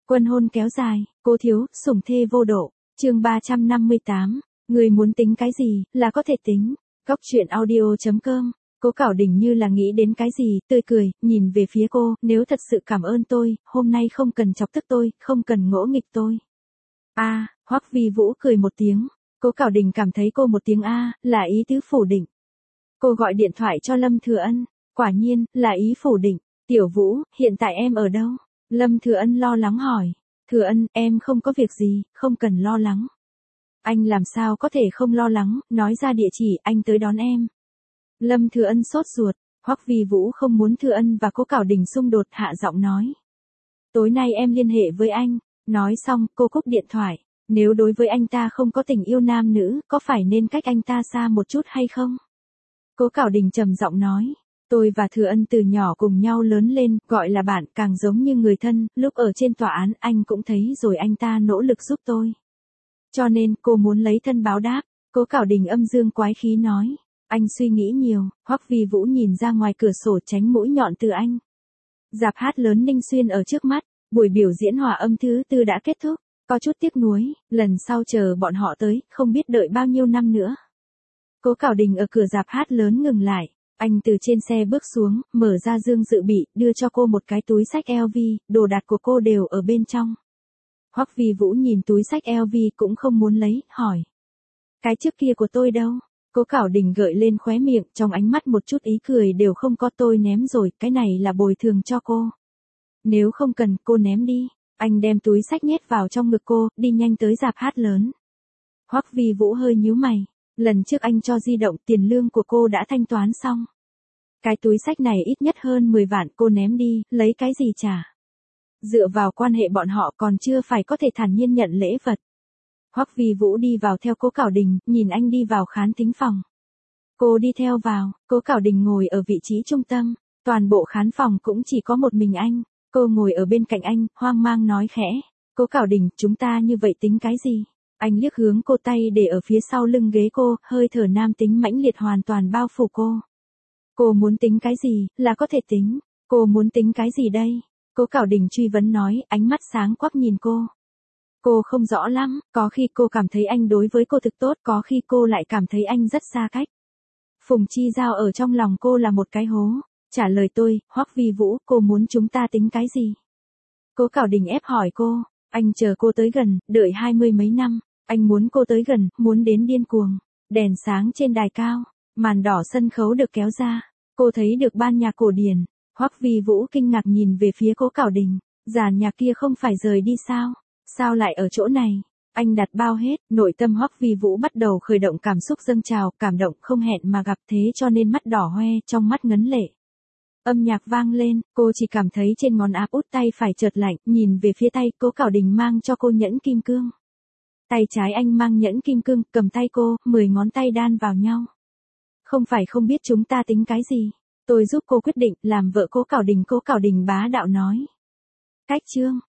Quân hôn kéo dài, cố thiếu, sủng thê vô độ. Chương 358. Người muốn tính cái gì, là có thể tính. Góc truyện audio.com. Cố Cảo Đình như là nghĩ đến cái gì, tươi cười, nhìn về phía cô, nếu thật sự cảm ơn tôi, hôm nay không cần chọc tức tôi, không cần ngỗ nghịch tôi. Hoắc Vi Vũ cười một tiếng. Cố Cảo Đình cảm thấy cô một tiếng là ý tứ phủ định. Cô gọi điện thoại cho Lâm Thừa Ân, quả nhiên, là ý phủ định. Tiểu Vũ, hiện tại em ở đâu? Lâm Thừa Ân lo lắng hỏi. Thừa Ân, em không có việc gì, không cần lo lắng. Anh làm sao có thể không lo lắng, nói ra địa chỉ, anh tới đón em. Lâm Thừa Ân sốt ruột, Hoắc Vi Vũ không muốn Thừa Ân và Cố Cảo Đình xung đột, hạ giọng nói. Tối nay em liên hệ với anh. Nói xong, cô cúp điện thoại. Nếu đối với anh ta không có tình yêu nam nữ, có phải nên cách anh ta xa một chút hay không? Cố Cảo Đình trầm giọng nói. Tôi và Thừa Ân từ nhỏ cùng nhau lớn lên, gọi là bạn, càng giống như người thân, lúc ở trên tòa án anh cũng thấy rồi anh ta nỗ lực giúp tôi. Cho nên, cô muốn lấy thân báo đáp. Cố Cảo Đình âm dương quái khí nói. Anh suy nghĩ nhiều. Hoắc Vi Vũ nhìn ra ngoài cửa sổ tránh mũi nhọn từ anh. Rạp hát lớn Ninh Xuyên ở trước mắt, buổi biểu diễn hòa âm thứ 4 đã kết thúc, có chút tiếc nuối, lần sau chờ bọn họ tới, không biết đợi bao nhiêu năm nữa. Cố Cảo Đình ở cửa rạp hát lớn ngừng lại, anh từ trên xe bước xuống, mở ra dương dự bị, đưa cho cô một cái túi xách LV, đồ đạc của cô đều ở bên trong. Hoắc Vi Vũ nhìn túi xách LV cũng không muốn lấy, hỏi. Cái trước kia của tôi đâu? Cố Cảo Đình gợi lên khóe miệng, trong ánh mắt một chút ý cười đều không có, tôi ném rồi, cái này là bồi thường cho cô. Nếu không cần, cô ném đi. Anh đem túi xách nhét vào trong ngực cô, đi nhanh tới rạp hát lớn. Hoắc Vi Vũ hơi nhíu mày, lần trước anh cho di động, tiền lương của cô đã thanh toán xong. Cái túi xách này ít nhất hơn 10 vạn, cô ném đi, lấy cái gì trả? Dựa vào quan hệ bọn họ còn chưa phải có thể thản nhiên nhận lễ vật. Hoắc Vi Vũ đi vào theo Cố Cảo Đình, nhìn anh đi vào khán thính phòng. Cô đi theo vào, Cố Cảo Đình ngồi ở vị trí trung tâm, toàn bộ khán phòng cũng chỉ có một mình anh. Cô ngồi ở bên cạnh anh, hoang mang nói khẽ. Cố Cảo Đình, chúng ta như vậy tính cái gì? Anh liếc hướng cô, tay để ở phía sau lưng ghế cô, hơi thở nam tính mãnh liệt hoàn toàn bao phủ cô. Cô muốn tính cái gì, là có thể tính. Cô muốn tính cái gì đây? Cố Cảo Đình truy vấn nói, ánh mắt sáng quắc nhìn cô. Cô không rõ lắm, có khi cô cảm thấy anh đối với cô thực tốt, có khi cô lại cảm thấy anh rất xa cách. Phùng Chi Giao ở trong lòng cô là một cái hố. Trả lời tôi, Hoắc Vi Vũ, cô muốn chúng ta tính cái gì? Cố Cảo Đình ép hỏi cô, anh chờ cô tới gần, đợi 20 mấy năm, anh muốn cô tới gần, muốn đến điên cuồng. Đèn sáng trên đài cao, màn đỏ sân khấu được kéo ra, cô thấy được ban nhạc cổ điển. Hoắc Vi Vũ kinh ngạc nhìn về phía Cố Cảo Đình, dàn nhạc kia không phải rời đi sao? Sao lại ở chỗ này? Anh đặt bao hết, nội tâm Hoắc Vi Vũ bắt đầu khởi động cảm xúc dâng trào, cảm động không hẹn mà gặp, thế cho nên mắt đỏ hoe, trong mắt ngấn lệ. Âm nhạc vang lên, cô chỉ cảm thấy trên ngón áp út tay phải chợt lạnh, nhìn về phía tay, Cố Cảo Đình mang cho cô nhẫn kim cương. Tay trái anh mang nhẫn kim cương, cầm tay cô, 10 ngón tay đan vào nhau. Không phải không biết chúng ta tính cái gì, tôi giúp cô quyết định, làm vợ Cố Cảo Đình bá đạo nói. Cách chương.